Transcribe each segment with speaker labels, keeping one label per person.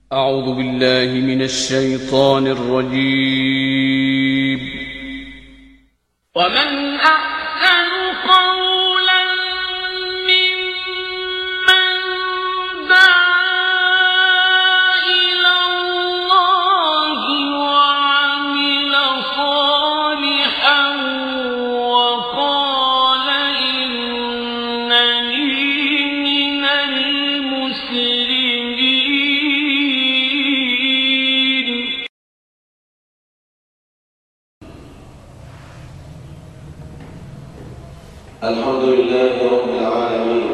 Speaker 1: أعوذ بالله من الشيطان الرجيم.
Speaker 2: ومن أحسن قولا ممن دعا إلى الله وعمل صالحا وقال إنني من المسلمين.
Speaker 3: الحمد لله رب العالمين،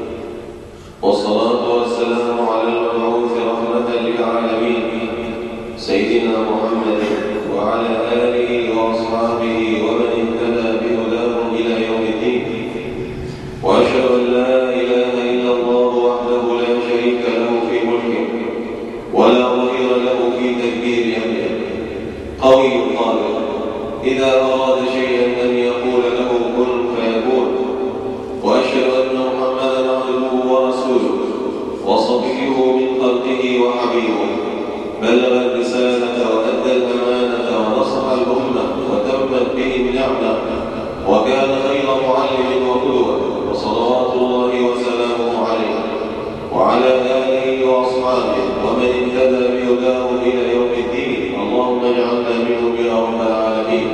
Speaker 3: والصلاة والسلام على المبعوث رحمة للعالمين سيدنا محمد وعلى آله وأصحابه ومن اهتدى بهداهم إلى يوم الدين. وأشهد أن لا إله إلا الله وحده لا شريك له في ملكه ولا ظهير له في تدبير أمره. قوي قادر إذا أراد شيئا أن يقول له كن فيكون. وأشهد أن محمدا عبده ورسوله وصفيه من خلقه وحبيبه، بلغ الرسالة وأدى الأمانة ونصح الأمة وتمت به النعمة، وكان خير معلم وقدوة، وصلوات الله وسلامه عليه وعلى آله وأصحابه ومن اهتدى بهداه إلى يوم الدين. اللهم اجعلنا منهم يا رب العالمين.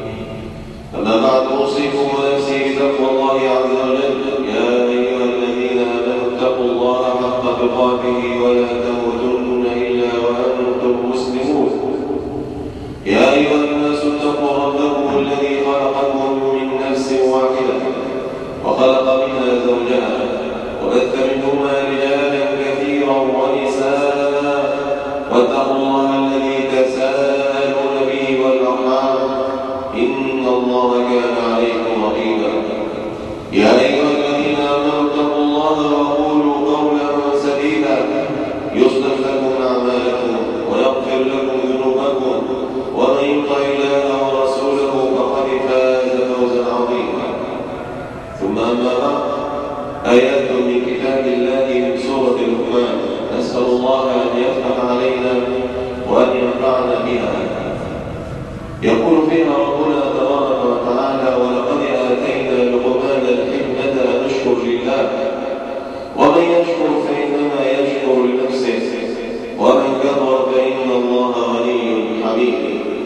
Speaker 3: أما بعد، أوصيكم ونفسي بتقوى الله عز وجل. يا أيها الذين آمنوا اتقوا الله حق تقاته ولا تموتن إلا وأنتم مسلمون. يا أيها الناس اتقوا ربكم الذي خلقكم من نفس واحدة وخلق منها زوجها وبث منهما رجالا كثيرا ونساء، واتقوا الله الذي تساءلون به والأرحام إن الله كان عليكم رقيبا. يا أيها الذين آمنوا اتقوا الله وقولوا قولا سديدا يصلح لكم أعمالكم ويغفر لكم ذنوبكم، ومن يطع الله ورسوله فقد فاز فوزا عظيما. ثم أما بعد، آيات من كتاب الله من سورة لقمان، نسأل الله أن يفتح علينا وأن ينفعنا بها. يقول فيها ربنا تبارك وتعالى: ولقد آتينا لقمان الحكمة أن اشكر لله، ومن يشكر فإنما يشكر لنفسه، ومن كفر فإن الله غني حميد.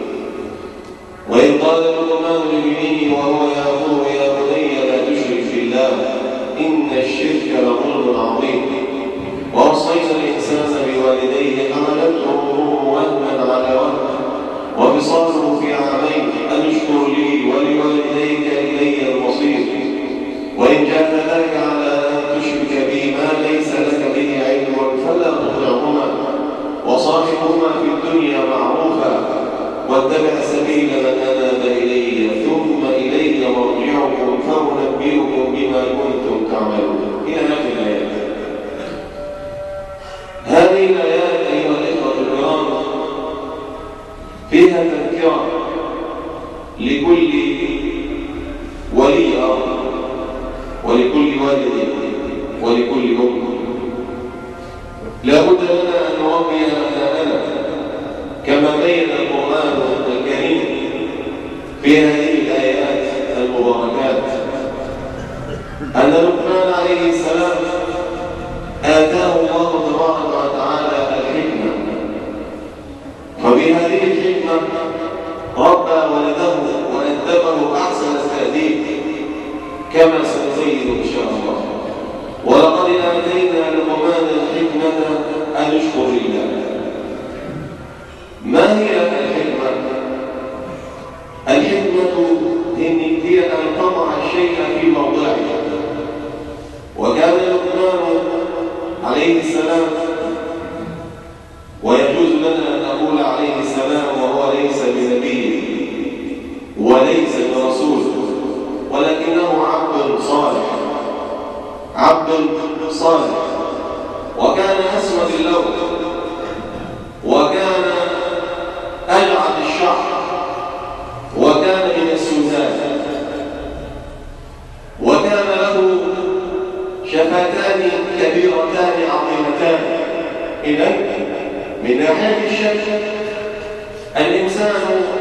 Speaker 3: وإذ قال لقمان لابنه وهو يأمره: يا بني لا تشرك بالله إن الشرك لظلم عظيم. ووصينا الإنسان بوالديه حملته أمه وهنا على وهن وفصاله في عامين أن اشكر لي ولوالديك إلي المصير. وإن جاهداك على أن تشرك بي ما ليس لك به علم فلا تطعهما، وصاحبهما في الدنيا معروفا، واتبع سبيل من أناب إلي، ثم إلي مرجعكم فأنبئكم بما كنتم تعملون. إلى هذه الآيات. هذه الآيات أيها الإخوة الكرام فيها تذكرة لكل ولي أمر ولكل والد ولكل أم. لا بد لنا أن نربي أبناءنا كما بين القرآن الكريم في هذه الآيات المباركات أن لقمان عليه السلام آتاه الله تبارك وتعالى الحكمة، وبهذه الحكمة ربى ولده وأدبه أحسن التأديب كما سنبين إن شاء الله. ولقد آتينا لقمان الحكمة أن اشكر لله. ما هي الحكمة؟ الحكمة هي أن تضع الشيء في موضعه. وكان لقمان عليه السلام، ويجوز لنا أن نقول عليه السلام وهو ليس بنبي وليس برسول، ولكنه عبد صالح، عبد صالح، وكان أسود اللون، وكان أجعد الشعر، وكان من السودان، وكان له شفتان كبيرتان عظيمتان. إذن من ناحية الشك الإنسان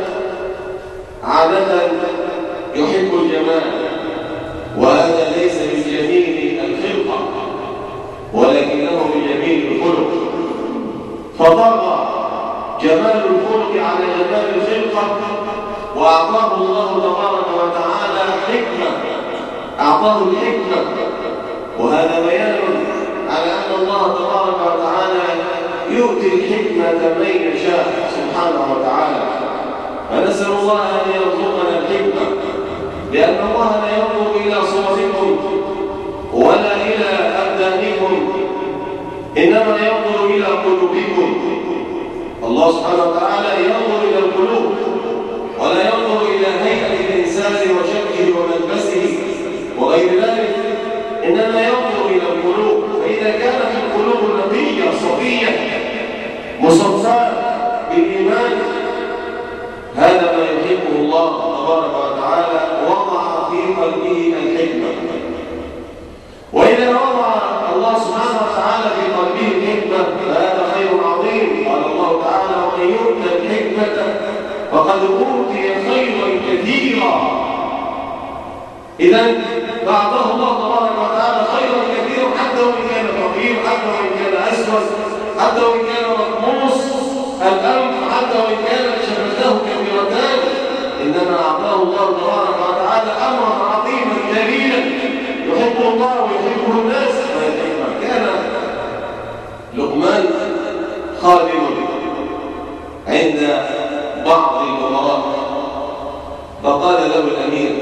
Speaker 3: عادة يحب الجمال، وهذا ليس من جميل الخلقة ولكنه من جميل الخلق، فطغى جمال الخلق على جمال الخلقة، وأعطاه الله تبارك وتعالى حكمة، أعطاه الحكمة، وهذا بيان على أن الله تبارك وتعالى يؤتي الحكمة من يشاء سبحانه وتعالى. فنسأل الله أن يرزقنا الحكمة، لأن الله لا ينظر إلى صوركم ولا إلى أبدانكم، إنما ينظر إلى قلوبكم. الله سبحانه وتعالى ينظر إلى القلوب ولا ينظر إلى هيئة الإنسان وشكله وملبسه وغير ذلك، إنما ينظر إلى القلوب. فإذا كانت القلوب نقية صفية مصفاة بالإيمان، هذا ما يحبه الله تبارك وتعالى، وضع في قلبه الحكمة. وإذا وضع الله سبحانه وتعالى في قلبه الحكمة فهذا خير عظيم. قال الله تعالى: ومن يؤت الحكمة فقد أوتي خيرا كثيرا. إذا فأعطاه الله تبارك وتعالى خيرا كثيرا، حتى وإن كان فقير، حتى وإن كان أسود، حتى وإن كان مطموس الأنف، حتى وإن كانت شفتاه كبيرتان، إنما أعطاه الله تبارك وتعالى أمرا عظيما جليلا يحبه الله ويحبه الناس. كان لقمان خادم عند بعض الأمراء، فقال له الأمير: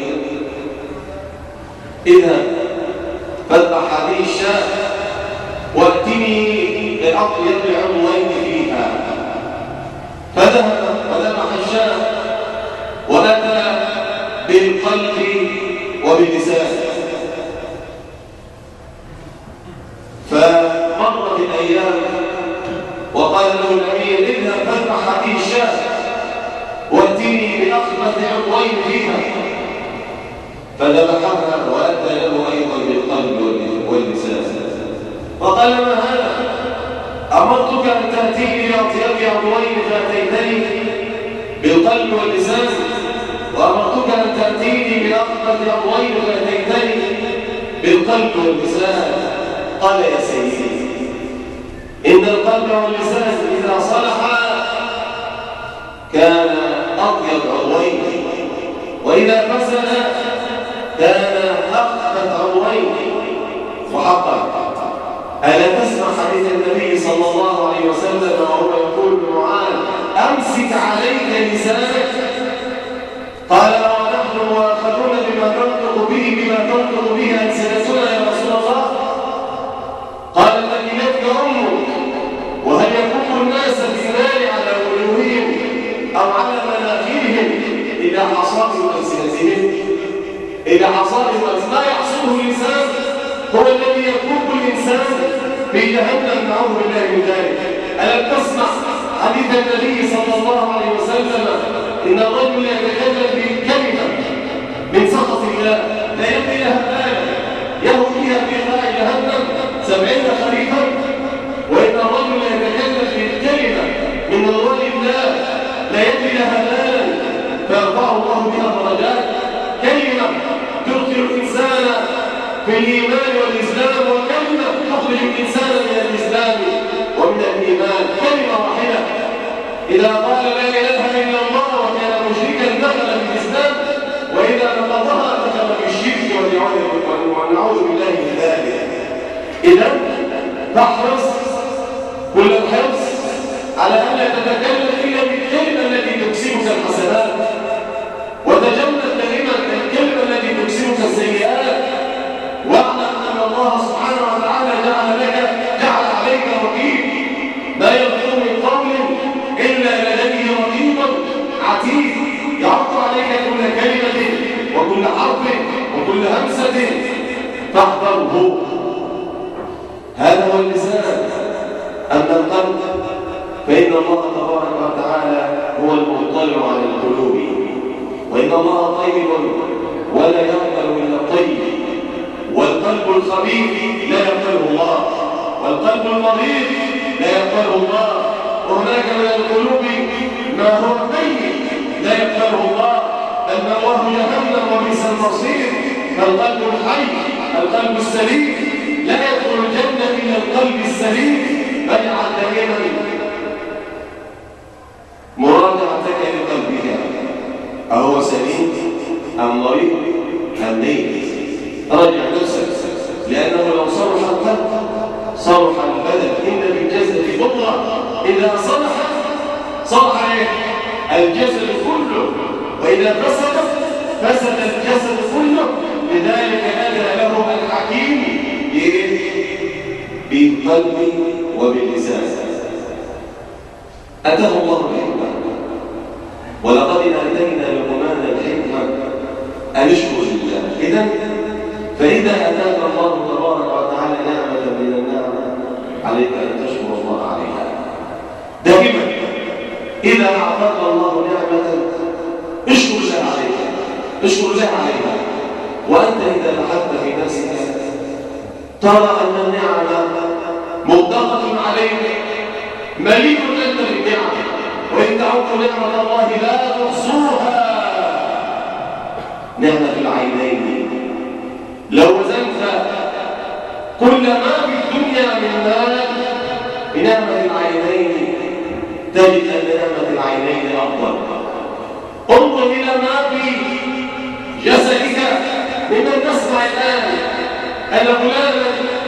Speaker 3: اذهب فاذبح هذه الشاة واتني بأطيب عضوين فيها. فذهب وذبح الشاة وأتى بالقلب وباللسان. فمرت الأيام وقال له الأمير: اذهب فاذبح هذه الشاة واتني بأخبث عضوين فيها. فذبحها وأتى له أيضا بالقلب واللسان. فقال: ما هذا؟ أمرتك أن تأتيني بأطيب عضوين فأتيتني بالقلب واللسان، وأمرتك أن تأتيني بأخبث عضوين فأتيتني بالقلب واللسان. قال: يا سيدي، إن القلب واللسان إذا صلحا كان أطيب عضوين، وإذا فسد كان أخبث عضوين. وحقا ألا تسمع حديث النبي صلى الله عليه وسلم وهو يقول لمعاذ: أمسك عليك لسانك. قال: ونحن مؤاخذون بما تنطق به ألسنتنا يا رسول الله. قال: ثكلتك أمك. وهل يكف الناس في النار على وجوههم أو على مناخرهم إلى حصائد ألسنتهم؟ إلى حصائد ما يحصله اللسان هو الذي يكف الإنسان في جهنم، نعوذ بالله من ذلك. ألم تسمع حديث النبي صلى الله عليه وسلم: إن الرجل يتكلم بالكلمة من سخط الله لا يبقي لها بالا يهوي بها في قاع جهنم 70 خريفا. وإن الرجل يتكلم بالكلمة من رضوان الله لا يبقي لها بالا فيرفعه الله بها درجات. كلمة تدخل الإنسان في الإيمان والإسلام، وكلمة تخرج الإنسان من الإسلام ومن الإيمان. كلمة واحدة إذا قال لا إله إلا الله وكان مشركا دخل في الإسلام، وإذا نقضها دخل في الشرك ونعوذ بالله من ذلك. إذا تحرص كل الحرص على أن لا تتكلم إلا بالكلمة التي تكسبك الحسنات، وتجنب دائما الكلمة التي تكسبك السيئات. واعلم أن الله سبحانه وتعالى جعل عليك رقيب، ما يلفظ من قول إلا لديه رقيب عتيد يعط عليك كل كلمة وكل حرف وكل همسة فاحذره. هذا هو اللسان. أما القلب فإن الله تبارك وتعالى هو المطلع على القلوب، وإن الله طيب ولا يقبل إلا الطيب، والقلب الخبيث لا يقبله الله، والقلب المريض لا يقبله الله، وهناك من القلوب ما هو ميت لا يقبله الله، بل مأواه جهنم وبئس المصير. فالقلب الحي القلب السليم لا يدخل الجنة إلا القلب السليم. فاجعل دائما مراجعتك لقلبك، أهو سليم أم مريض أم ميت؟ راجع نفسك، لأنه لو صلح القلب صلح البدن. إن بالجسد مضغة إذا صلح الجسد كله، وإذا فسد الجسد كله. لذلك أدى له الحكيم بالقلب وباللسان. أتاه الله الحكمة، ولقد آتينا لقمان الحكمة أن اشكر لله. إذن فإذا أتاك الله تبارك وتعالى نعمة من النعمة عليك أن تشكر الله عليها دائما. إذا أعطاك الله نعمة اشكر الله عليها، اشكر الله عليها. وأنت إذا بحثت في نفسك ترى أن النعمة مطلقة عليك، مليء أنت بالنعم، وإن تعدوا نعمة الله لا تحصوها. نعمة العينين، لو وزنت كل ما في الدنيا من مال بنعمة العينين تجد أن نعمة العينين أفضل. انظر إلى ما في جسدك. ممن نسمع الآن أن فلانا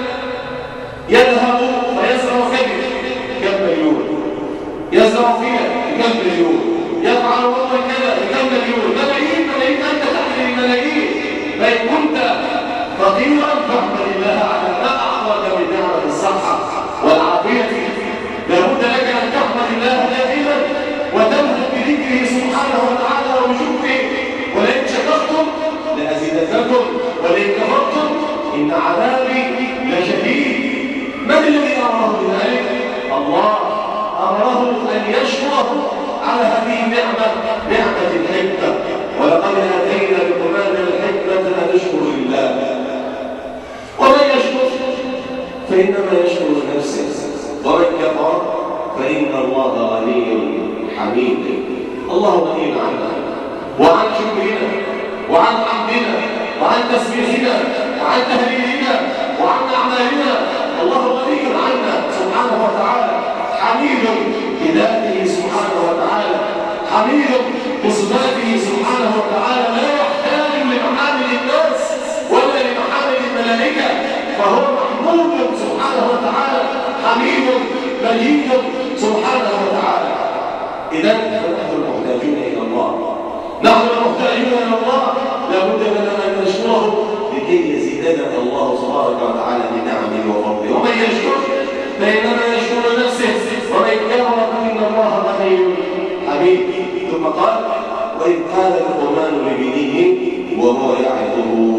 Speaker 3: يذهب فيزرع كم مليون، يزرع فيها كم مليون، يفعل والله كذا كم مليون، ملايين أنت تحمل الملايين. فإن كنت فقيرا فاحمد الله على ما أعطاك من نعمة الصحة والعافية. لابد لك أن تحمد الله دائما وتنهض بذكره سبحانه وتعالى وبشكره. ولئن شكرتم لأزيدنكم ولئن كفرتم إن عذابي لشديد. من الذي أمره بذلك؟ الله أمره أن يشكره على هذه النعمة، نعمة الحكمة. ولقد آتينا لقمان الحكمة أن نشكر لله. ومن يشكر فإنما يشكر نفسه، ومن كفر فإن الله غني حميد. الله غني عنا وعن شكرنا وعن حمدنا وعن تسبيحنا وعن تهليلنا وعن أعمالنا. الله غني عنا سبحانه وتعالى، حميد بذاته سبحانه وتعالى، حميد بصفاته سبحانه وتعالى، لا يحتاج لمحامد الناس ولا لمحامد الملائكة، فهو محمود سبحانه وتعالى، حميد مجيد سبحانه وتعالى. إذن فنحن المحتاجون إلى الله، نحن المحتاجون إلى الله. لابد لنا أن نشكره لكي يزيدنا الله سبحانه وتعالى بنعمه وفضله. ومن يشكر فإنما يشكر نفسه، ومن كفر فإن الله غني حميد. ثم قال: وإذ قال لقمان لابنه وهو يعظه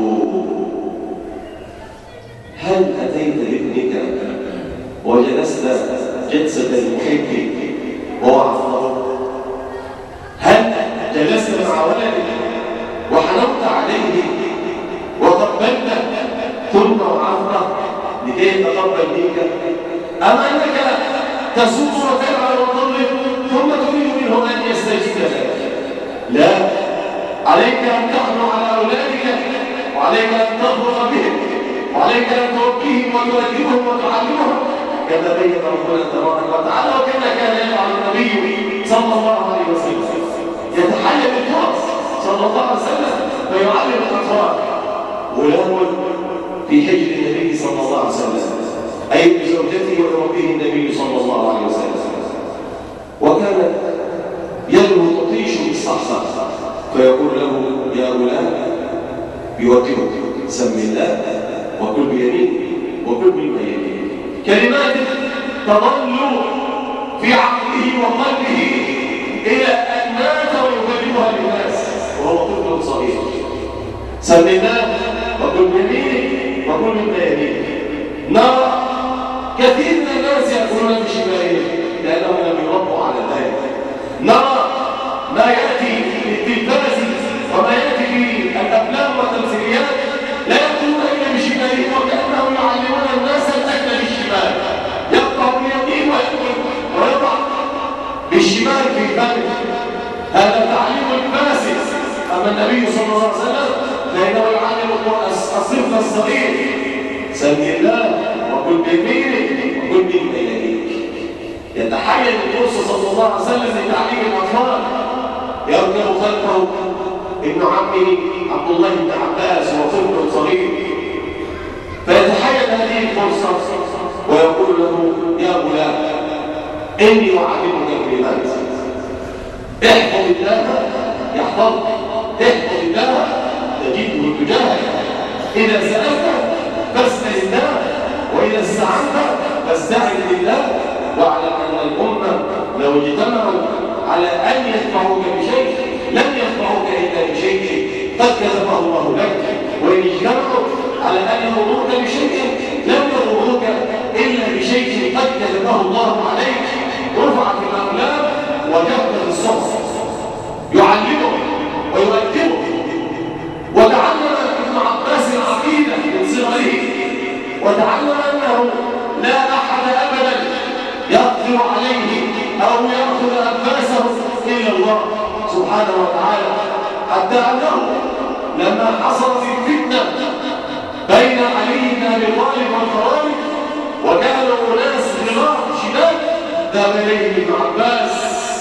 Speaker 3: هل أتيت لابنك وجلست جلسة المحب ووعظته؟ هل جلست مع ولدك وحنوت عليه وقبلته ثم وعظته لكي يتقبل منك؟ أم أنك تسوق وتلعب وتضرب ثم تريد منه أن يستجيب لك؟ لا، عليك أن تحنو على أولادك، وعليك أن تضرب بهم، وعليك أن تربيهم وتؤدبهم وتعلمهم كما بين ربنا تبارك وتعالى، وكما كان يفعل النبي صلى الله عليه وسلم. يتحلى بالفرص صلى الله عليه وسلم فيعلم الأطفال. غلام في حجر النبي صلى الله عليه وسلم، أي بزوجته وربه النبي صلى الله عليه وسلم، وكانت يده تطيش بالصحصح فيقول له: يا غلام، يوجهه: سم الله وكل بيمين وكل مما يليه. كلمات تظل في عقله وقلبه إلى أن مات ويكلمها للناس وهو طفل صغير. سم الله وكل بيمين وكل مما يليه. نرى كثير من الناس يأكلون بشمالهم لأنهم لم يربوا على ذلك. نرى ما يأتي في التلفاز وما يأتي في الأفلام والتمثيليات لا يأكلون إلا بشمالهم، وكأنهم يعلمون الناس الأكل بالشمال. يقطع باليمين ويأكل ويضع
Speaker 4: النبي صلى الله عليه وسلم فإنه يعلم الصفر الصغير سم الله وكن بيمينك وكن بين يديك. يتحين الرسول صلى الله عليه وسلم لتعليم الأطفال، يركب خلفه ابن عمه عبد الله بن عباس وطفل صغير، فيتحين هذه الفرصة ويقول له يا غلام إني أعلمك كلمات، احفظ الله يحفظك، احفظ الله تجده تجاهك، إذا سألت فاسأل الله، وإذا استعنت فاستعن بالله، واعلم أن الأمة لو اجتمعوا على أن ينفعوك بشيء لم ينفعوك إلا بشيء قد كتبه الله لك، وإن اجتمعوا على أن يضروك بشيء لم يضروك إلا بشيء قد كتبه الله عليك. رفعت الأقلام وجهت الصحف، يعلمه ويؤدبه. وتعلم ابن عباس العقيدة من صغره، وتعلم أنه لا أحد أبدا يقدر عليه أو يأخذ أنفاسه إلا الله سبحانه وتعالى، حتى أنه لما حصلت الفتنة بين علي بن أبي طالب والخوارج وكانوا أناس غلاظ شداد، ذهب إليه ابن عباس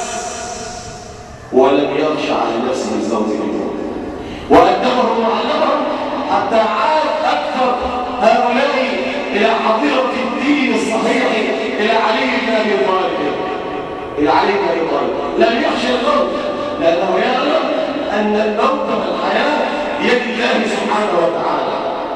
Speaker 4: ولم يخش على نفسه الزوج منه، وأدبه وعلمه حتى عاد أكثر هؤلاء إلى حظيرة الدين الصحيح، إلى علي بن أبي طالب، إلى علي بن أبي طالب. لم يخشى الموت لأنه يعلم أن الموت والحياة بيد الله سبحانه وتعالى.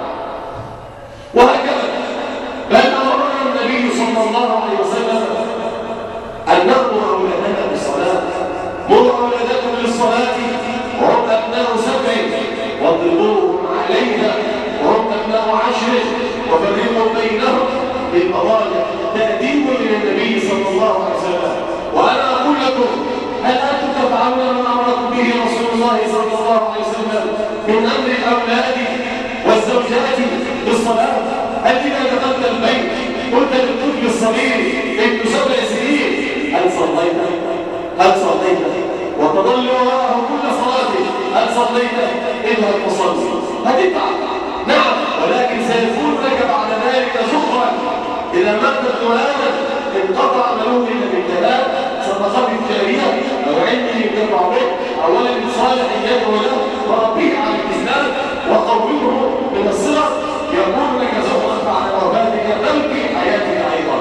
Speaker 4: وهكذا بل أمرنا النبي صلى الله عليه وسلم أن نأمر أولادنا بالصلاة. مروا أولادكم بالصلاة وهم أبناء 7 واضربوهم عليها وهم أبناء 10 وفرقوا بينهم بالمضاجع، تأديب من النبي صلى الله عليه وسلم. وأنا أقول لكم هل أنتم تفعلون ما أمركم به رسول الله صلى الله عليه وسلم من أمر الأولاد والزوجات بالصلاة؟ هل إذا دخلت البيت قلت للطفل الصغير ابن 7 سنين هل صليت؟ هل صليت؟ وتظل وراءه كل صلاته هل صليت؟ اذهب فصلي. هتتعب نعم، ولكن سيكون لك بعد ذلك شكرا. إذا مات ابن آدم انقطع عمله إلا بالكلام، صدقات جارية أو علم ينتفع به أو ولد صالح يدعو له وربيه على الإسلام وقوله من الصغر يكون لك شكرا بعد وفاتك بل في حياتك أيضا.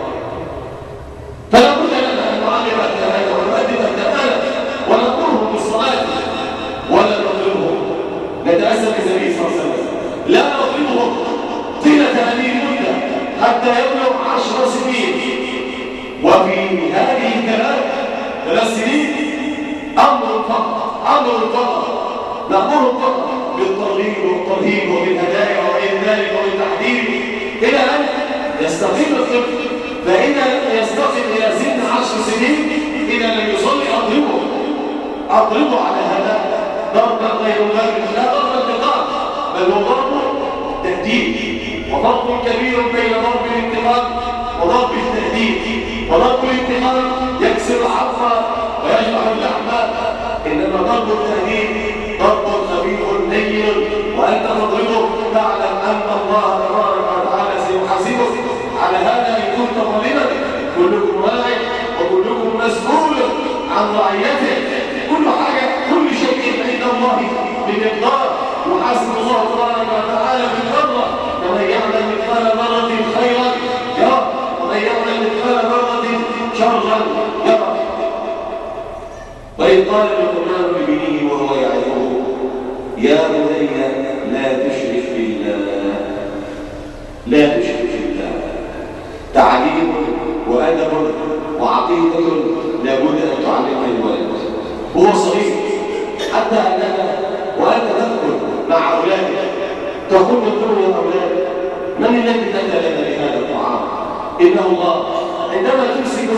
Speaker 4: فلا بد لنا أن نعلم الكلام ونؤدب الكلام ونأمرهم بالصلاة ولا نضربهم. نتأسف بالنبي صلى الله عليه وسلم لا نضربهم طيلة هذه المدة حتى يبلغ 10 سنين، وفي هذه 3 سنين أمر فقط نأمرهم فقط بالترغيب والترهيب وبالهدايا وغير ذلك وبالتحذير إلى أن يستقيم الطفل. فإذا لم يستقم إلى سن 10 سنين إذا لم يصلي أضربه على هذا ضربا غير مبرر، لا ضرب انتقام بل هو ضرب تهديد، وفرق كبير بين ضرب الانتقام وضرب التهديد. وضرب الانتقام يكسر العظم ويجرح اللحم، إنما ضرب التهديد ضرب خفيف لين، وأنت تضربه تعلم أن الله تبارك وتعالى سيحاسبك على هذا إن كنت ظالما. كلكم راع وكلكم مسؤول عن رعيته. كل حاجة كل شيء عند الله بمقدار، وحاسب الله تبارك وتعالى بالمرة. ومن يعمل مثقال ذرة خيرا يرى ومن يعمل مثقال ذرة شرا يرى. وإذ قال لقمان لابنه وهو يعظه يا بني لا تشرك بالله، لا تشرك بالله. تعليم وأدب وعقيدة لابد أن تعلمها الولد هو صغير، حتى أنك وأنت تدخل مع أولادك تقول لهم يا أولاد من الذي أتى لنا بهذا الطعام؟ إنه الله. عندما تمسك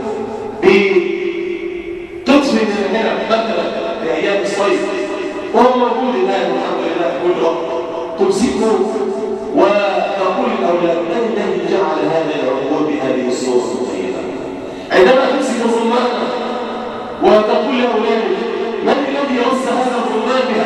Speaker 4: بقطف من العنب مثلا في أيام الصيف وهو موجود الآن الحمد لله كل وقت، تمسكه وتقول للأولاد من الذي جعل هذا العقول بهذه الصورة الطيبة؟ عندما تمسك الرمان وتقول لأولادك من الذي رص هذا الرمان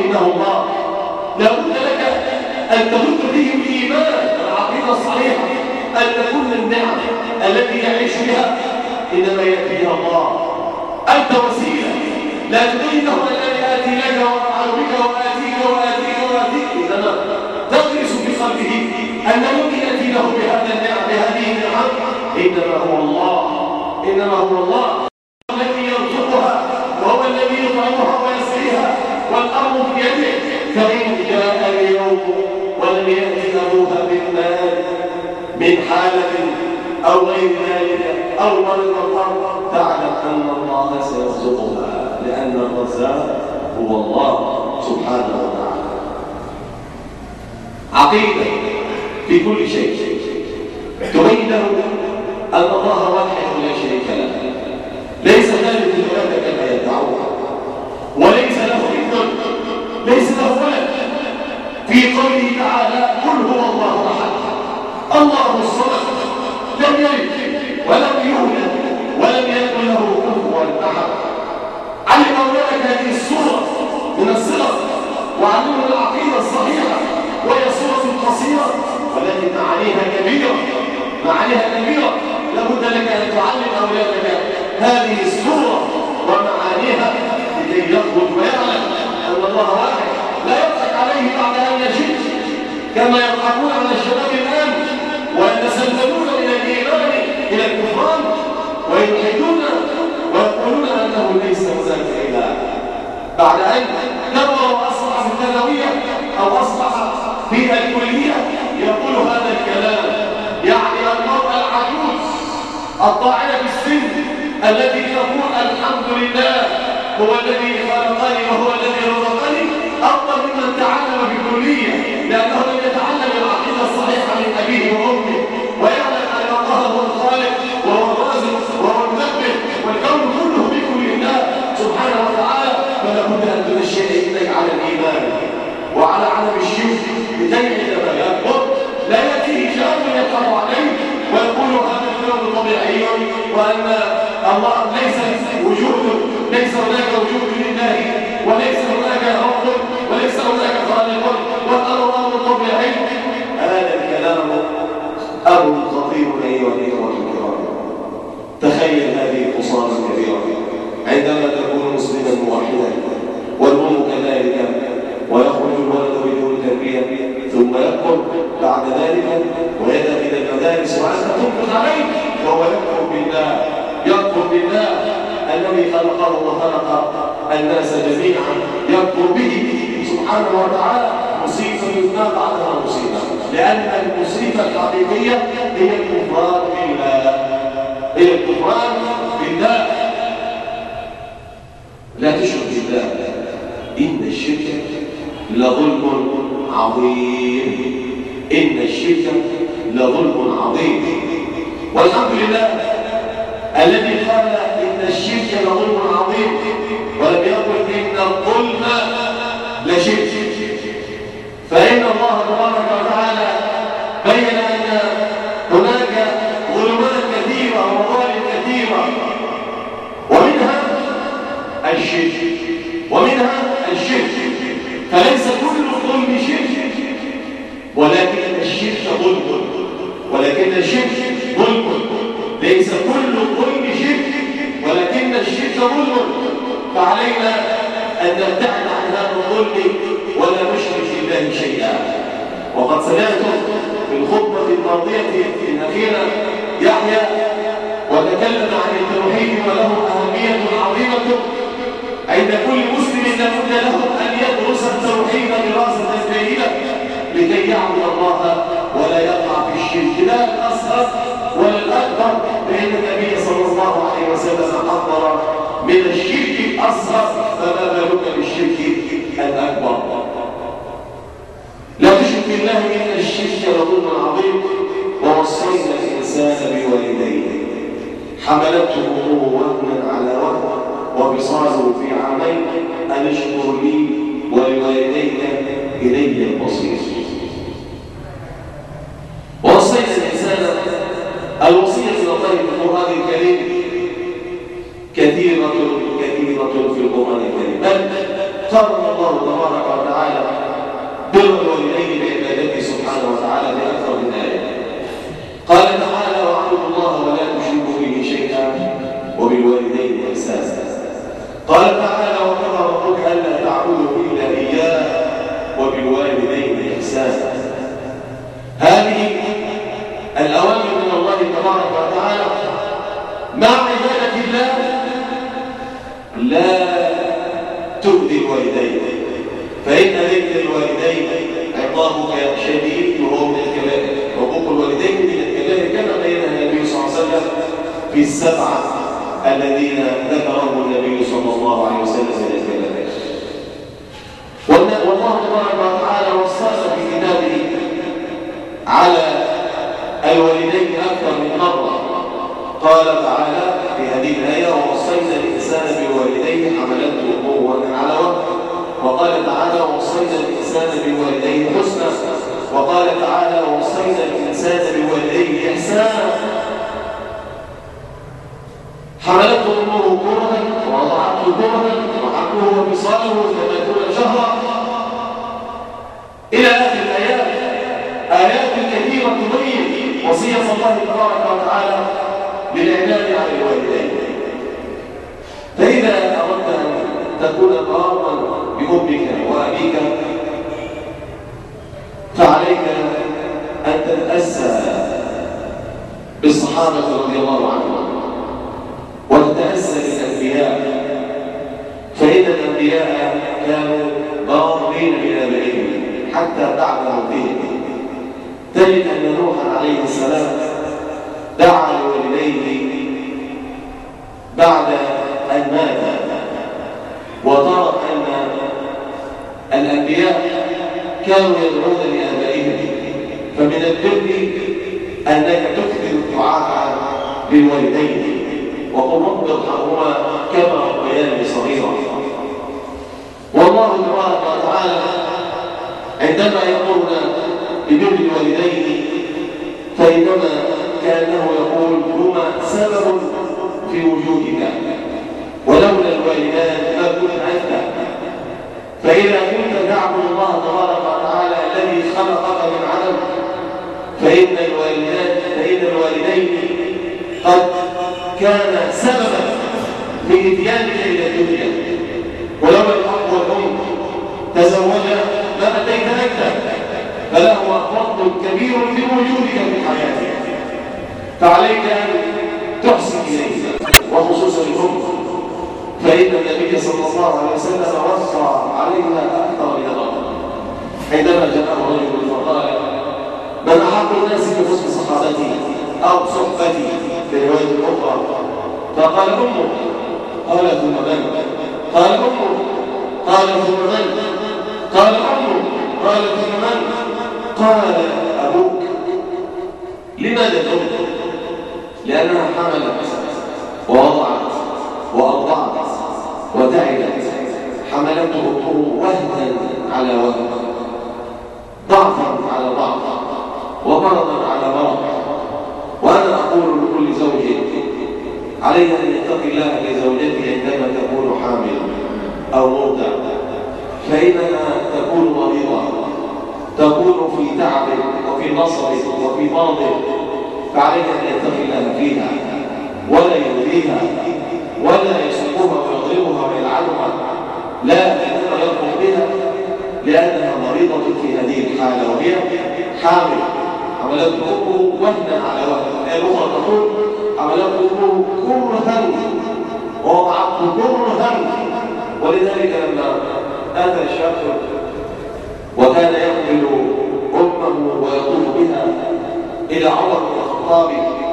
Speaker 4: إنه الله. لا بد لك أن تمد به الإيمان والعقيدة الصحيحة أن كل النعم التي يعيش بها إنما يأتيها الله. أنت وسيلة، لا تريد له أنني آتي لك وأفعل بك وآتيك وآتيك وآتيك، إنما تغرس في قلبه أن الذي يأتي له بهذه النعم إنما هو الله، إنما هو الله الذي يرزقها وهو الذي يطعمها ويسقيها والأمر بيده. فإن جاء اليوم ولم يأتي أبوها بالمال من حالة أو غير ذلك أو مرض الأرض تعلم أن الله سيرزقها، لأن الرزاق هو الله سبحانه وتعالى. عقيدة في كل شيء تبين له أن الله واحد لا شريك له، ليس ثالث ولد كما يدعون، وليس له ابن، ليس له ولد. في قوله تعالى قل هو الله أحد الله الصمد لم يلد ولم يولد ولم يكن له كفوا أحد. علم أولئك هذه السورة من الصلة وعلموا العقيدة الصحيحة، وهي سورة قصيرة ولكن معانيها كبيرة، معانيها كبيرة. لابد لك أن تعلم أولادك هذه السورة ومعانيها لكي يخرج ويعلم أن الله واحد، لا يضحك عليه بعد أن يشد كما يضحكون على الشباب الآن ويتسللون إلى الإيمان إلى الكفران ويلحدون ويقولون أنه ليس هناك إله بعد أن كبر وأصبح في الثانوية أو أصبح في الكلية يقول هذا الكلام. يعني المرأة العجوز الطاعنة بالسن التي تقول الحمد لله هو الذي خلقني وهو الذي رزقني أفضل ممن تعلم بكلية، لأنه لم يتعلم العقيدة الصحيحة من أبيه وأمه ويعلم أن الله هو الخالق وهو الرازق وهو المدبر والكون كله بكل الله سبحانه وتعالى. فلا بد أن تنشئ ابنك على الإيمان وعلى عدم الشرك لكي عندما يكبر لا يأتيه شاب يضحك عليه ويقول هذا الكون طبيعي وأن الله ليس وجود، ليس هناك وجود لله وليس هناك رب وليس هناك خالق والأمر أمر طبيعي. هذا الكلام أمر خطير أيها الإخوة الكرام. تخيل هذه الخسارة الكبيرة عندما تكون مسلما موحدا والأم كذلك ويخرج الولد بدون تربية ثم يكبر بعد ذلك ويذهب إلى المدارس وأنت تنفق عليه وهو يكفر بالله، يكفر بالله الذي خلقه وخلق الناس جميعا، يكفر به سبحانه وتعالى. مصيبة ما بعدها مصيبة، لأن المصيبة الحقيقية هي الكفران بالله، هي الكفران بالله. لا تشرك بالله، إن الشرك لظلم عظيم، إن الشرك لظلم عظيم. والحمد لله الذي قال إن الشرك لظلم عظيم ولم يقل إن الظلم لشرك. فإن الله تبارك وتعالى بين أن هناك ظلمات كثيرة ومظالم كثيرة ومنها الشرك، فليس كل الظلم شرك ولكن الشرك ظلم، ولكن الشرك ظلم، ليس كل الظلم شرك ولكن الشرك ظلم. فعلينا أن نبتعد عن هذا الظلم ولا نشرك بالله شيئا. وقد سمعتم في الخطبة الماضية الأخيرة يحيى وتكلم عن التوحيد وله أهمية عظيمة عند كل مسلم. لابد له أن يدرس التوحيد دراسة جيدة لكي يعبد الله ولا يقع في الشرك، لا الأصغر ولا الأكبر، لأن النبي صلى الله عليه وسلم حذر من الشرك الأصغر فما بالك بالشرك الأكبر. لا تشرك بالله إن الشرك لظلم عظيم. ووصينا الإنسان بوالديه حملته وهنا على وهن وبصاله في عامين أن اشكر لي ولوالديك إلي المصير. ووصينا الإنسان الوصية في القرآن الكريم كثيرة في القرآن الكريم، بل قال الله تبارك وتعالى بأكثر من آية. قال تعالى: واعبدوا الله ولا تشركوا به شيئا وبالوالدين إحسانا. قال تعالى: وقضى ربك ألا تعبدوا إلا إياه وبالوالدين إحسانا. هذه الأوامر من الله تبارك وتعالى مع عبادة الله لا تؤذي الوالدين، فإن ذكر الوالدين عقابك شديد وهو من الكبائر. حقوق الوالدين من الكبائر كما بينها النبي صلى الله عليه وسلم في السبعة الذين ذكرهم النبي صلى الله عليه وسلم من الكبائر. والله تبارك وتعالى وصانا في كتابه على الوالدين أكثر من مرة. قال تعالى في هذه الآية: ووصينا الإنسان بوالديه حملته أمه وهنا على وهن. وقال تعالى: ووصينا الإنسان بوالديه حسنا. وقال تعالى: ووصينا الإنسان بوالديه إحسانا. حملته أمه كرها ووضعته كرها وحمله وفصاله 30 شهرا إلى آخر الآيات. آيات كثيرة تبين وصية الله تبارك وتعالى للعناد على الوالدين. فإذا أردت أن تكون بارا بأمك وأبيك فعليك أن تتأسى بالصحابة رضي الله عنهم وتتأسى بالأنبياء، فإن الأنبياء كانوا بارين بآبائهم حتى بعد موتهم. تجد أن نوحا عليه السلام دعا لوالديه بعد أن مات، وترى أن الأنبياء كانوا يدعون لآبائهم، فمن البر أنك تكثر الدعاء للوالدين وقل رب ارحمهما كما ربياني صغيرا. والله تبارك وتعالى عندما يأمرنا ببر الوالدين فإنما كأنه يقول: هما سبب في وجودك، ولولا الوالدان ما كنت أنت. فإذا كنت تعبد الله تبارك وتعالى الذي خلقك من عدم فإن الوالدين قد كان سببا في إتيانك إلى الدنيا، ولولا الأب والأم تزوجا ما أتيت أنت، فلهما فضل كبير في وجودك في حياتك. فعليك أن تحسن إليه وخصوصا الأم، فإن النبي صلى الله عليه وسلم وصى عليها أكثر من الأمر. عندما جاءه رجل فقال: من أحب الناس بحسن صحابتي أو صحبتي في رواية أخرى؟ فقال: أمه. قال: ثم من؟ قال: أمه. قال: ثم من؟ قال: أمه. قال: ثم من؟ قال: أبوك. لماذا الأم؟ لأنها حملت ووضعت وأرضعت وتعبت، حملته أمه وهنا على وهن، ضعفا على ضعف، ومرضا على مرض. وأنا أقول لكل زوج عليها أن يتقي الله لزوجته عندما تكون حامل أو مرضع، فإنها تكون مريضة، تكون في تعب وفي نصب وفي مرض، فعليك أن يتقي الله فيها ولا يؤذيها ولا يسبها ويضربها ويلعنها، لا، إنما يرفق بها لأنها مريضة في هذه الحالة وهي حامل. حملته أمه وهنا على وهن. الأخرى تقول: حملته أمه كرها ووضعته كرها. ولذلك لما أتى الشاب وكان يحمل أمه ويطوف بها إلى عمر بن الخطاب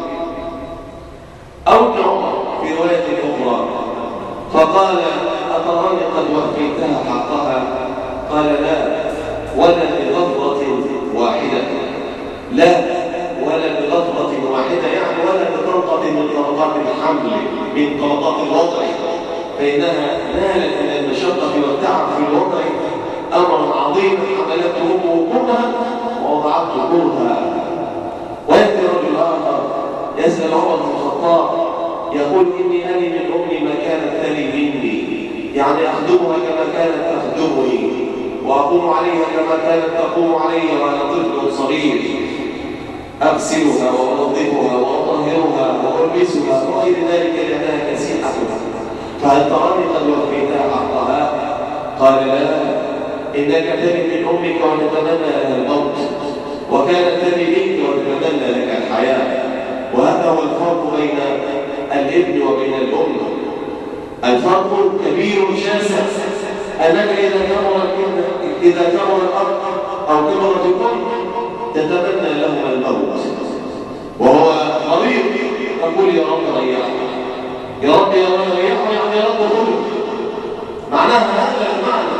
Speaker 4: أو ابن عمر في رواية أخرى، فقال: أتراني قد وفيتها حقها؟ قال: لا، ولا بغضرة واحدة. لا، ولا بغضرة واحدة، يعني ولا بطرقة من طرقات الحمل، من طرقات الوضع، فإنها نالت من المشقة والتعب في الوضع أمر عظيم. حملته أمه كرها ووضعته كرها. ويأتي رجل آخر يسأل عمر بن الخطاب يقول: إني ألي من أمي ما كانت تلي مني، يعني أخدمها كما كانت تخدمني، وأقوم عليها كما كانت تقوم علي وأنا طفل صغير، أغسلها وأنظفها وأطهرها وألبسها وغير ذلك لأنها كسيحتها، فهل تراني قد وفيتها حقها؟ قال لا، إنك تلد من أمك وتتمنى لها الموت، وكانت تلد منك وتتمنى لك الحياة. وهذا هو الفرق بين الابن وبين الأم، الفرق كبير شاسع، أنك إذا كبر الأب أو كبرت الأم تتمنى لهما الموت، وهو مريض تقول يا رب ريحني، يا رب ريحني، يعني يا رب خذه، معناها هذا المعنى.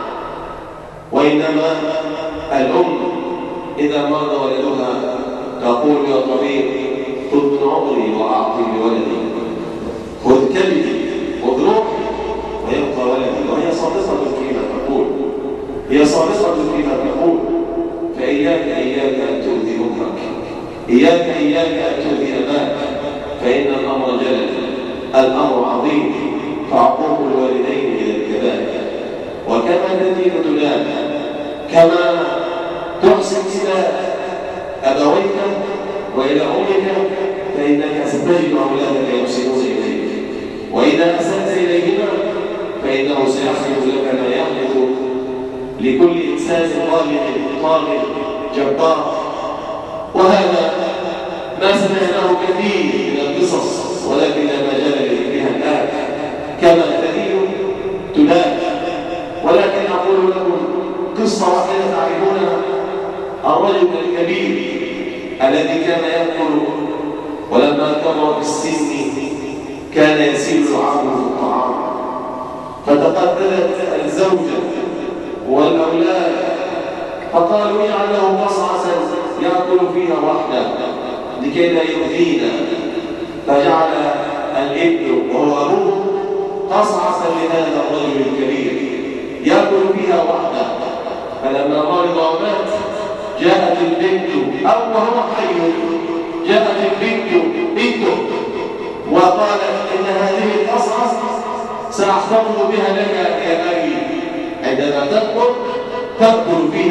Speaker 4: وإنما الأم إذا مرض ولدها تقول يا طبيب خذ من عمري وأعطي لولدي، خذ كبدي خذ روحي ويبقى ولدي. وهي صادقة فيما تقول، هي صادقة فيما تقول. فإياك أن تؤذي أمك، إياك أن تؤذي أباك، فإن الأمر جلل، الأمر عظيم، فعقوق الوالدين من الكبائر. وكما تدين تدان، كما تحسن إلى أبويك وإلى أمك فإنك ستجد أولادك يحسنون إليك، وإذا أسأت إليهما فإنه سيحدث لك ما يحدث لكل إنسان طاغٍ جبار. وهذا ما سمعناه كثير من القصص، ولكن لا مجال لذكرها الآن. كما تدين تدان. ولكن أقول لكم قصة واحدة تعرفونها، الرجل الكبير الذي كان يأكل ولما كبر في السن كان يسيل عقله في الطعام، فتقدمت الزوجة والأولاد فقالوا اجعل له قصعة يأكل فيها وحده لكي لا يؤذينا، فجعل الابن وهو أبوه قصعة لهذا الرجل الكبير يأكل فيها وحده. فلما مرض ومات جاءت البنت أو وهو حي، جاءت البنت بنته وقالت إن هذه القصعة سأحتفظ بها لك يا أبي، عندما تأكل فيها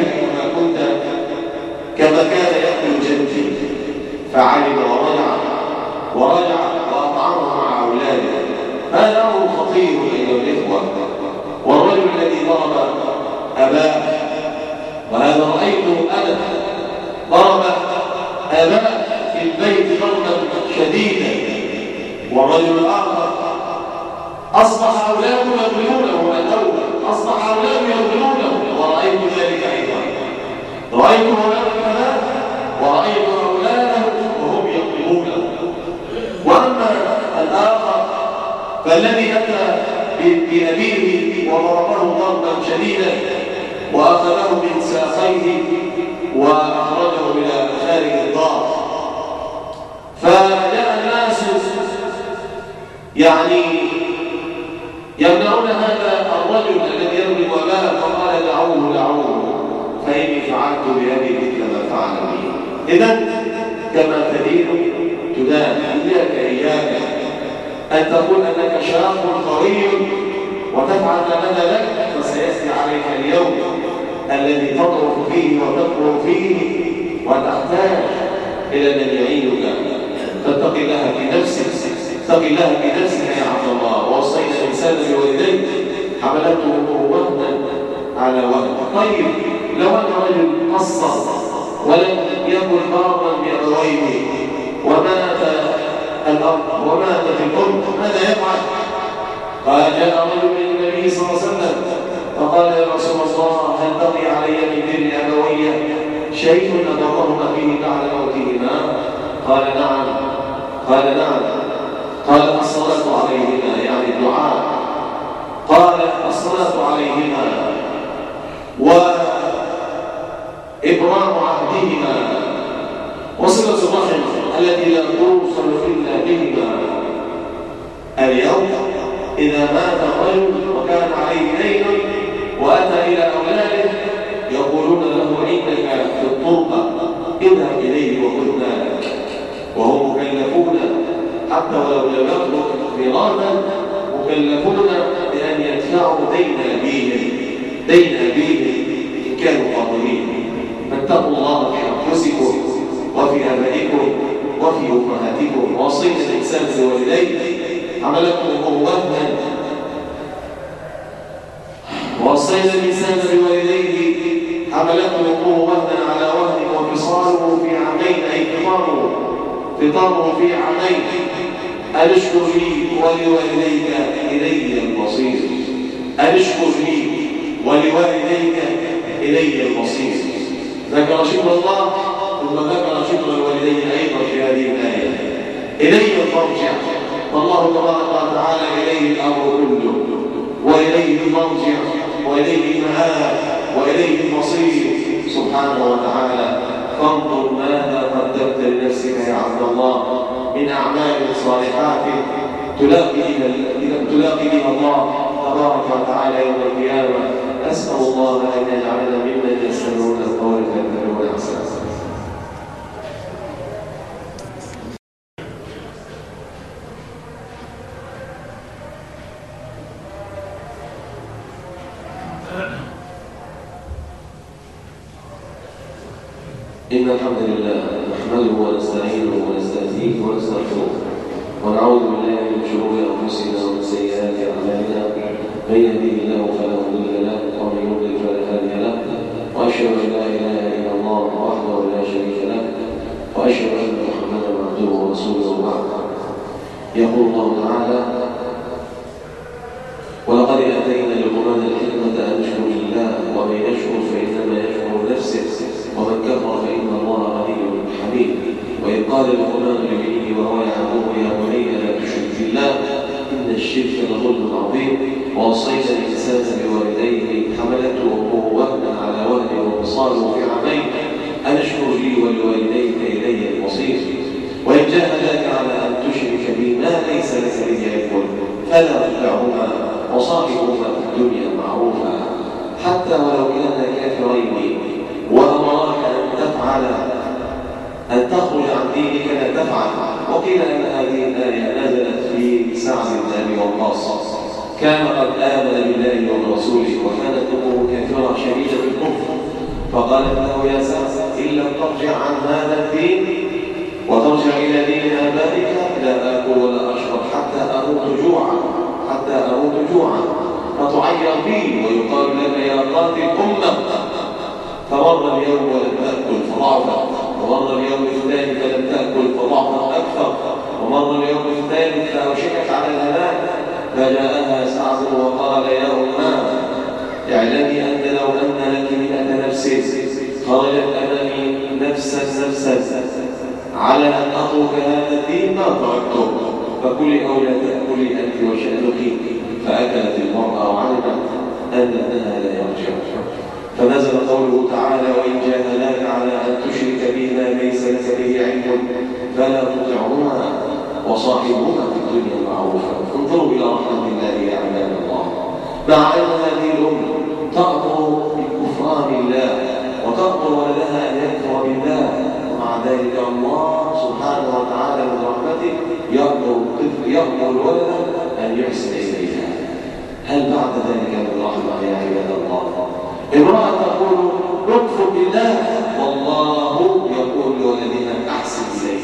Speaker 4: كما كان يأكل جدي. فعلم ورجع وأطعمها مع أولاده. هذا أمر خطير أيها الإخوة. والرجل الذي ضرب أباه، وهذا رأيته أنا، ضرب أباه في البيت ضربا شديدا، والرجل الآخر أصبح أولاده يضربونه، الأول أصبح أولاده يضربونه، ورأيت ذلك أيضا، رأيت أولاده كذلك، ورأيت أولاده وهم يضربونه. وأما الآخر فالذي أتى بأبيه وضربه ضربا شديدا وأخذه من ساقيه وأخرجه إلى خارج الدار. فجاء الناس يمنعون هذا الرجل الذي يضرب أباه، فقال دعوه فإني فعلت بأبي مثل ما فعل بي. إذن كما تدين تدان. إياك أن تقول أنك شاب قوي وتفعل ما بدا لك، فسيأتي عليك اليوم الذي تطرق فيه وتقرأ فيه وتحتاج إلى من يعينك. فاتق الله في نفسك، اتق الله في نفسك يا عبد الله. ووصينا الإنسان بوالديه حملته أمه وهنا على وهن. طيب لو أن رجل قصر ولم يكن بارا بأبويه ومات الأب وماتت الأم، ماذا يفعل؟ قال جاء رجل من النبي صلى الله عليه وسلم فقال يا رسول الله هل بقي علي من بر أبوي شيء أبرهما فيه بعد موتهما؟ قال نعم. قال الصلاة عليهما، يعني الدعاء. قال الصلاة عليهما وإبرام عهدهما وصلة الرحم التي لا توصل إلا بهما. اليوم إذا مات الرجل وكان عليه دين وأتى إلى أولاده يقولون له عندك في الطرقة اذهب إليه وخذ مالك، وهم مكلفون حتى ولو لم يطلق ميراثا مكلفون بأن يدفعوا دين أبيهم. بين أبيهم إن كانوا قادرين. فاتقوا الله في أنفسكم وفي آبائكم وفي أمهاتكم. ووصينا الإنسان بوالديه حملته وهنا، ووصينا الإنسان بوالديه حملته وهنا على وهن وفصاله في عامين، أي فطامه في عامين. أن اشكر لي ولوالديك إلي المصير. أن اشكر لي ولوالديك إلي المصير. ذكر شكر الله ثم ذكر شكر الوالدين أيضا في هذه الآية. إلي المرجع، فالله تبارك وتعالى إليه الأمر كله، وإليه المرجع، وإليه المآب، وإليه المصير سبحانه وتعالى. فانظر ماذا قدمت لنفسك يا عبد الله من أعمال صالحات تلاقي بها الله تبارك وتعالى يوم القيامة. أسأل الله أن يجعلنا ممن يستمعون القول فيتبعون أحسنه. إن الحمد لله نحمده ونستعينه ونستهديه ونستغفره ونعوذ بالله من شرور أنفسنا ومن سيئات أعمالنا. من يهده الله فلا مضل له ومن يضلل فلا هادي له. وأشهد أن لا إله إلا الله وحده لا شريك له وأشهد أن محمدا عبده ورسوله بعد. يقول الله تعالى: ولقد آتينا لقمان الحكمة أن اشكر لله ومن يشكر فإنما يشكر نفسه ومن كفر فإن الله غني حميد. وإذ قال لقمان لابنه وهو يعظه: يا بني لا تشرك بالله إن الشرك لظلم عظيم. ووصينا الإنسان بوالديه حملته أمه وهنا على وهن وفصاله في عامين أن اشكر لي ولوالديك إلي المصير. وإن جاهداك على أن تشرك بي ما ليس لك به علم فلا تطعهما وصاحبهما في الدنيا معروفا حتى ولو كانا كافرين وأمراك أن تخرج عن دينك لا تفعل. وقيل أن هذه الآية نزلت في سعد بن أبي وقاص، كان قد آمن بالله وبرسوله وكانت أمه كافرة شديدة الكفر، فقالت له: يا سعد إن لم ترجع عن هذا الدين وترجع إلى دين آبائك لا آكل ولا أشرب حتى أموت جوعا فتعير بي ويقال لك يا قاتل أمك. فمر اليوم ولم تأكل فضعفت، ومر اليوم الثاني فلم تأكل فضعفت أكثر، ومر اليوم الثالث فأوشكت على الهلاك. فجاءها سعد وقال: يا أماه اعلمي أن لو أن لك 100 نفس خرجت أمامي نفسا على أن أترك هذا الدين ما تركته، فكلي أو لا تأكلي أنت وشأنك. فأكلت المرأة وعلمت أن ابنها لا يرجع. فنزل قوله تعالى: وإن جاهداك على أن تشرك بي ما ليس لك به علم فلا تطعهما وصاحبهما في الدنيا معروفا. انظروا إلى رحمة الله يا عباد الله، مع أن هذه الأم تأمر بكفران الله وتأمر ولدها أن يكفر بالله، ومع ذلك الله سبحانه وتعالى من رحمته يأمر الولد أن يحسن إليها. هل بعد ذلك من رحمة يا عباد الله؟ امرأة تقول: اكفر بالله، والله يقول لولدها: أحسن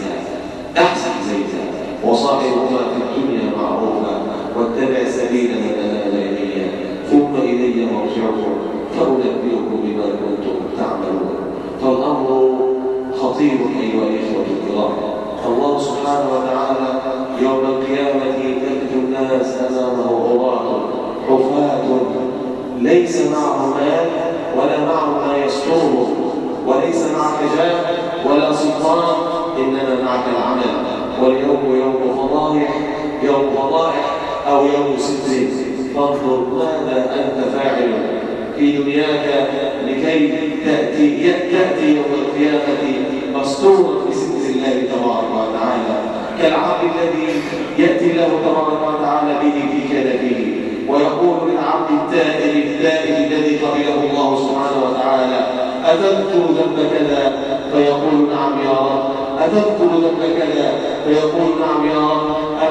Speaker 4: إليها وصاحبهما في الدنيا معروفا واتبع سبيل من أناب إلي ثم إلي مرجعكم فأنبئكم بما كنتم تعملون. فالأمر خطير أيها الإخوة الكرام. الله سبحانه وتعالى يوم القيامة يجد الناس أمامه عراة حفاة ليس معه مال ولا معه ما يستره، وليس معك حجاب ولا سلطان، إنما معك العمل. واليوم يوم فضائح أو يوم ستر. فانظر ماذا أنت فاعل في دنياك لكي تأتي يوم القيامة مستورا بستر الله تبارك وتعالى، كالعبد الذي يأتي الله تبارك وتعالى به في كنفه ويقول للعبد التائب الذي قبله الله سبحانه وتعالى: أتذكر ذنب كذا؟ فيقول: نعم يا رب. أتذكر ذنب كذا؟ فيقول: نعم يا رب.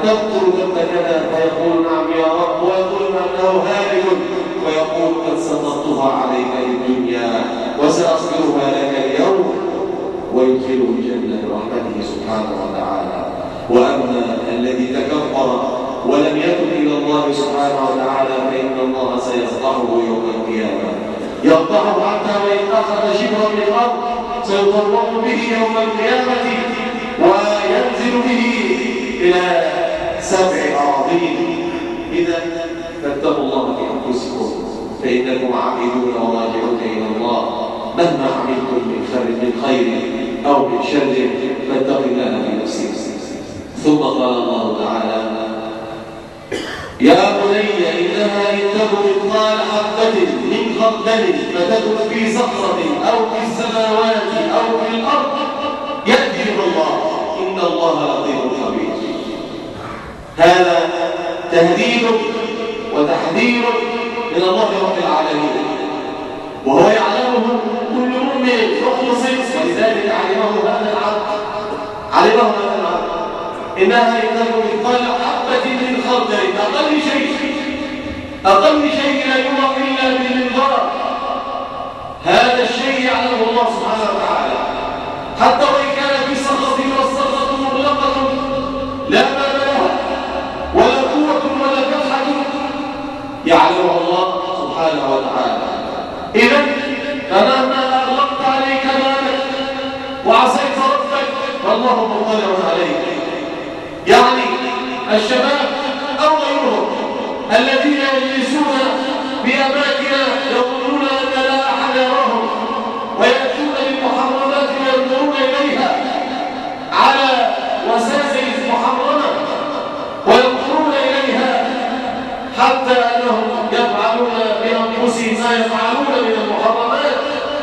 Speaker 4: فتبطل ثم كذا فيقول نعم يا رب ويقول أنه هالك ويقول قد سطرتها عليك الدنيا وسأصبرها لك اليوم ويدخله الجنة برحمته سبحانه وتعالى. وأما الذي تكبر ولم يتب إلى الله سبحانه وتعالى فإن الله سيفضحه يوم القيامة، يفضحه حتى وإن أخذ شبرا من الأرض سيطوق به يوم القيامة وينزل به إلى 7 أراضين. إذا فاتقوا الله في أنفسكم فإنكم عابدون وراجعون إلى الله مهما عملتم من خير أو من شر فاتق الله في نفسك. ثم قال الله تعالى يا بني إنها إن تك مثقال حبة من خردل فتكن في صخرة أو في السماوات أو في الأرض يأتي بها الله إن الله لطيف خبير. هذا تهديد وتحذير من الله رب العالمين وهو يعلمه كل مؤمن مخلص ولذلك علمه هذا العبد إنها إن تك مثقال حبة من خردل أقل شيء لا يرى إلا بالمنظار. هذا الشيء يعلمه الله سبحانه وتعالى حتى وإن كان في صخرة والصخرة مغلقة لا باب لها ولا قوة ولا فتحة يعلمها الله سبحانه وتعالى. إذن فمهما أغلقت عليك مالك وعصيت ربك فالله مطلع عليك. يعني الشباب أو غيرهم الذين يجلسون بأماكن يظنون أن لا أحد يراهم ويأتون بالمحرمات وينظرون إليها على وسائل محرمة وينظرون إليها حتى أنهم يفعلون بأنفسهم ما يفعلون من المحرمات.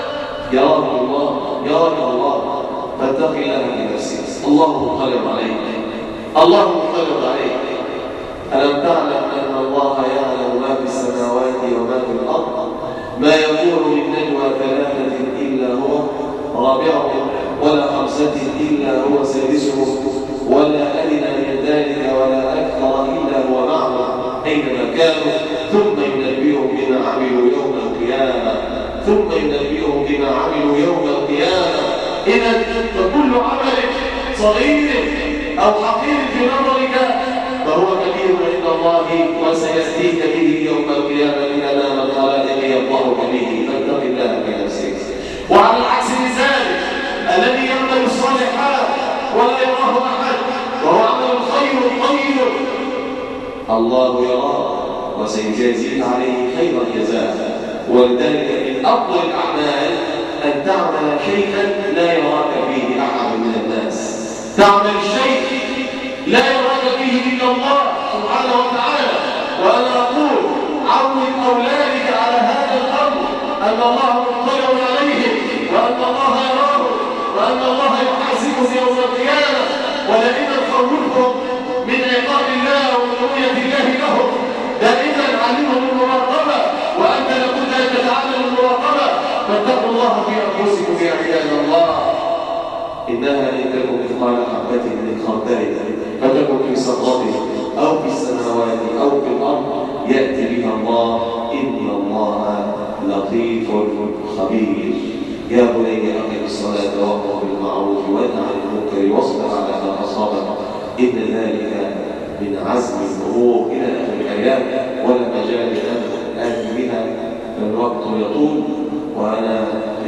Speaker 4: يا رب الله فاتق الله في نفسك. الله مطلع عليك. ألم تعلم أن الله يعلم ما في السماوات وما في الأرض ما يكون من نجوى 3 إلا هو رابعهم ولا 5 إلا هو سادسهم ولا أدنى من ذلك ولا أكثر إلا هو معهم أينما كانوا ثم ينبئهم بما عملوا يوم القيامة. إذن فكل عمل صغير أو حقير في نظرك فهو كبير عند الله وسيأتيك به يوم القيامة من أمام الخلائق يضحك به فاتق الله في نفسك. وعلى العكس من ذلك الذي يعمل الصالحات ولا يراه أحد وهو عمل الخير الطيب الله يراه وسيجازيه عليه خير الجزاء. ولذلك من أفضل الأعمال أن تعمل شيئا لا يراك فيه أحد من الناس، تعمل شيء لا يراك فيه إلا الله سبحانه وتعالى. وأنا أقول عود أولادك على هذا الأمر أن الله مطلع عليهم وأن الله يراهم وأن الله يحاسبهم يوم القيامة ولئن خوفهم من عقاب الله ومن رؤية الله لهم دائما علمهم المراقبة وأنت لابد أن تتعلم المراقبة. فاتقوا الله في أنفسكم يا عباد الله. إنها إن تكن مثقال حبة من خردل فتكن في صخرة أو في السماوات أو في الأرض يأتي بها الله إن الله لطيف خبير. يا بني أقم الصلاة وأمر بالمعروف وانه عن المنكر واصبر على ما أصابك إن ذلك من عزم الأمور إلى آخر الآيات. ولا مجال أن آتي بها فالوقت يطول وأنا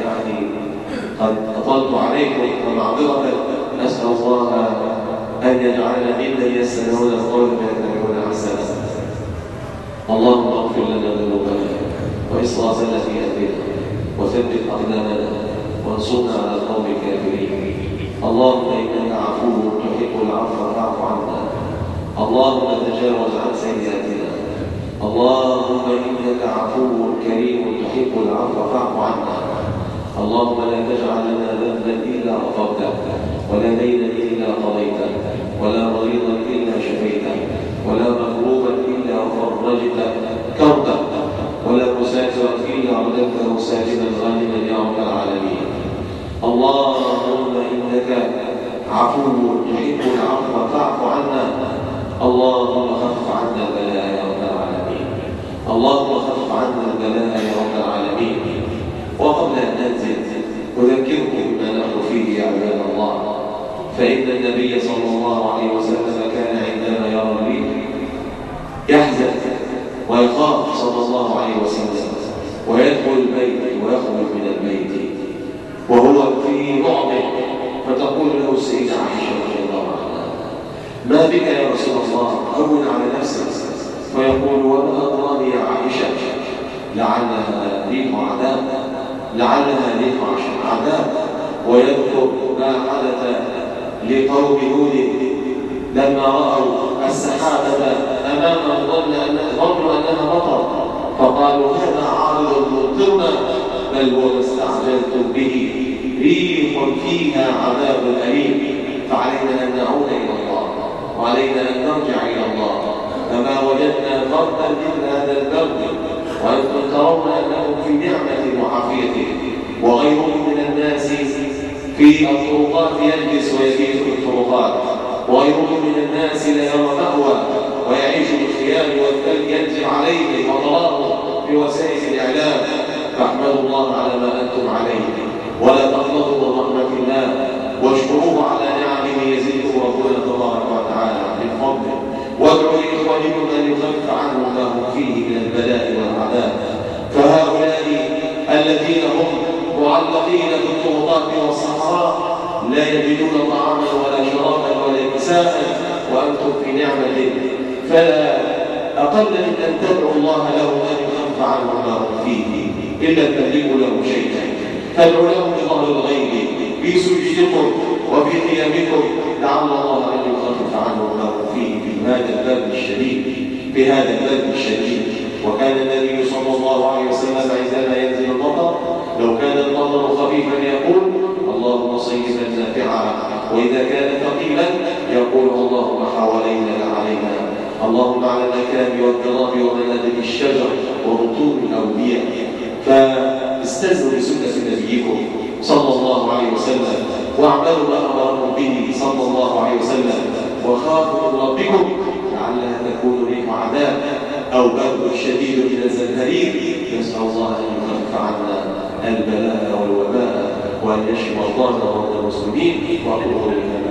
Speaker 4: قد أطلت عليكم ومعذرة. أسأل الله أن يجعلنا ممن يستمعون القول فيتبعون أحسنه. اللهم اغفر لنا ذنوبنا وإسرافنا في أمرنا وثبت أقدامنا وانصرنا على القوم الكافرين. اللهم إنك عفو تحب العفو فاعف عنا. اللهم تجاوز عن سيئاتنا. اللهم إنك عفو كريم تحب العفو فاعف عنا. اللهم لا تجعل لنا ذنبا إلا غفرته ولا دينا إلا قضيته ولا مريضا إلا شفيته ولا مكروبا إلا فرجته كربه ولا مسافرا إلا رددته سالما غانما يا رب العالمين. اللهم إنك عفو تحب العفو فاعف عنا.
Speaker 3: اللهم خفف عنا البلاء يا رب العالمين. اللهم خفف عنا البلاء يا رب العالمين. وقبل أن ننزل أذكركم بما نحن فيه يا عباد الله، فإن النبي صلى الله عليه وسلم كان عندما يرى الريح يحزن ويخاف صلى الله عليه وسلم، ويدخل البيت ويخرج من البيت وهو في رعب، فتقول له السيدة عائشة رضي الله عنها: ما بك يا رسول الله؟ هون على نفسك. فيقول: وما أدراني يا عائشة، لعلها ريح عذاب، لعلها ريح عذاب. ويذكر ما حدث لقوم هود لما رأوا السحابة أمامهم ظنوا أنها مطر، فقالوا: هذا عارض ممطرنا، بل هو ما استعجلتم به، ريح فيها عذاب أليم. فعلينا أن نعود إلى الله، وعلينا أن نرجع إلى الله. فما وجدنا بردا إلا هذا البرد، وأنتم ترون أنكم في نعمة وعافية، وغيركم من الناس في الطرقات يلبس ويبيت في الطرقات، وغيركم من الناس لا يرى مأوى ويعيش بالخيام والثلج ينزل عليه وتراه في وسائل الإعلام. فاحمدوا الله على ما أنتم عليه، ولا تقنطوا من رحمة الله، واشكروه على نعمه يزيدكم ربنا تبارك وتعالى من فضله. وادعوا لإخوانكم أن يخفف عنهم ما هم فيه من البلاء والعذاب. فهؤلاء الذين هم معلقين في الطرقات والصحراء لا يجدون طعاما ولا شرابا ولا كساء، وأنتم في نعمة، فلا أقل من أن تدعوا الله لهم أن يخفف عنهم ما هم فيه، إلا تملكوا له شيئا. فادعوا لهم بظهر الغيب في سجودكم وفي قيامكم، لعل الله أن يخفف عنهم ما هم فيه في هذا الباب الشديد، في هذا الباب الشديد. وكان النبي صلى الله عليه وسلم عندما ينزل المطر لو كان المطر خفيفا يقول: اللهم صيبا نافعا، وإذا كان ثقيلا يقول: اللهم حوالينا لا علينا، اللهم على الأكام والضراب ومنابت الشجر وبطون الأودية. فاستزنوا بسنة نبيكم صلى الله عليه وسلم، واعملوا ما أمركم به صلى الله عليه وسلم، وخافوا من ربكم لعلها تكون ريح عذاب أو برد شديد من الزمهرير. نسأل الله أن يخفف عنا البلاء والوباء، وأن يشفي مرضانا ومرضى المسلمين. وأقول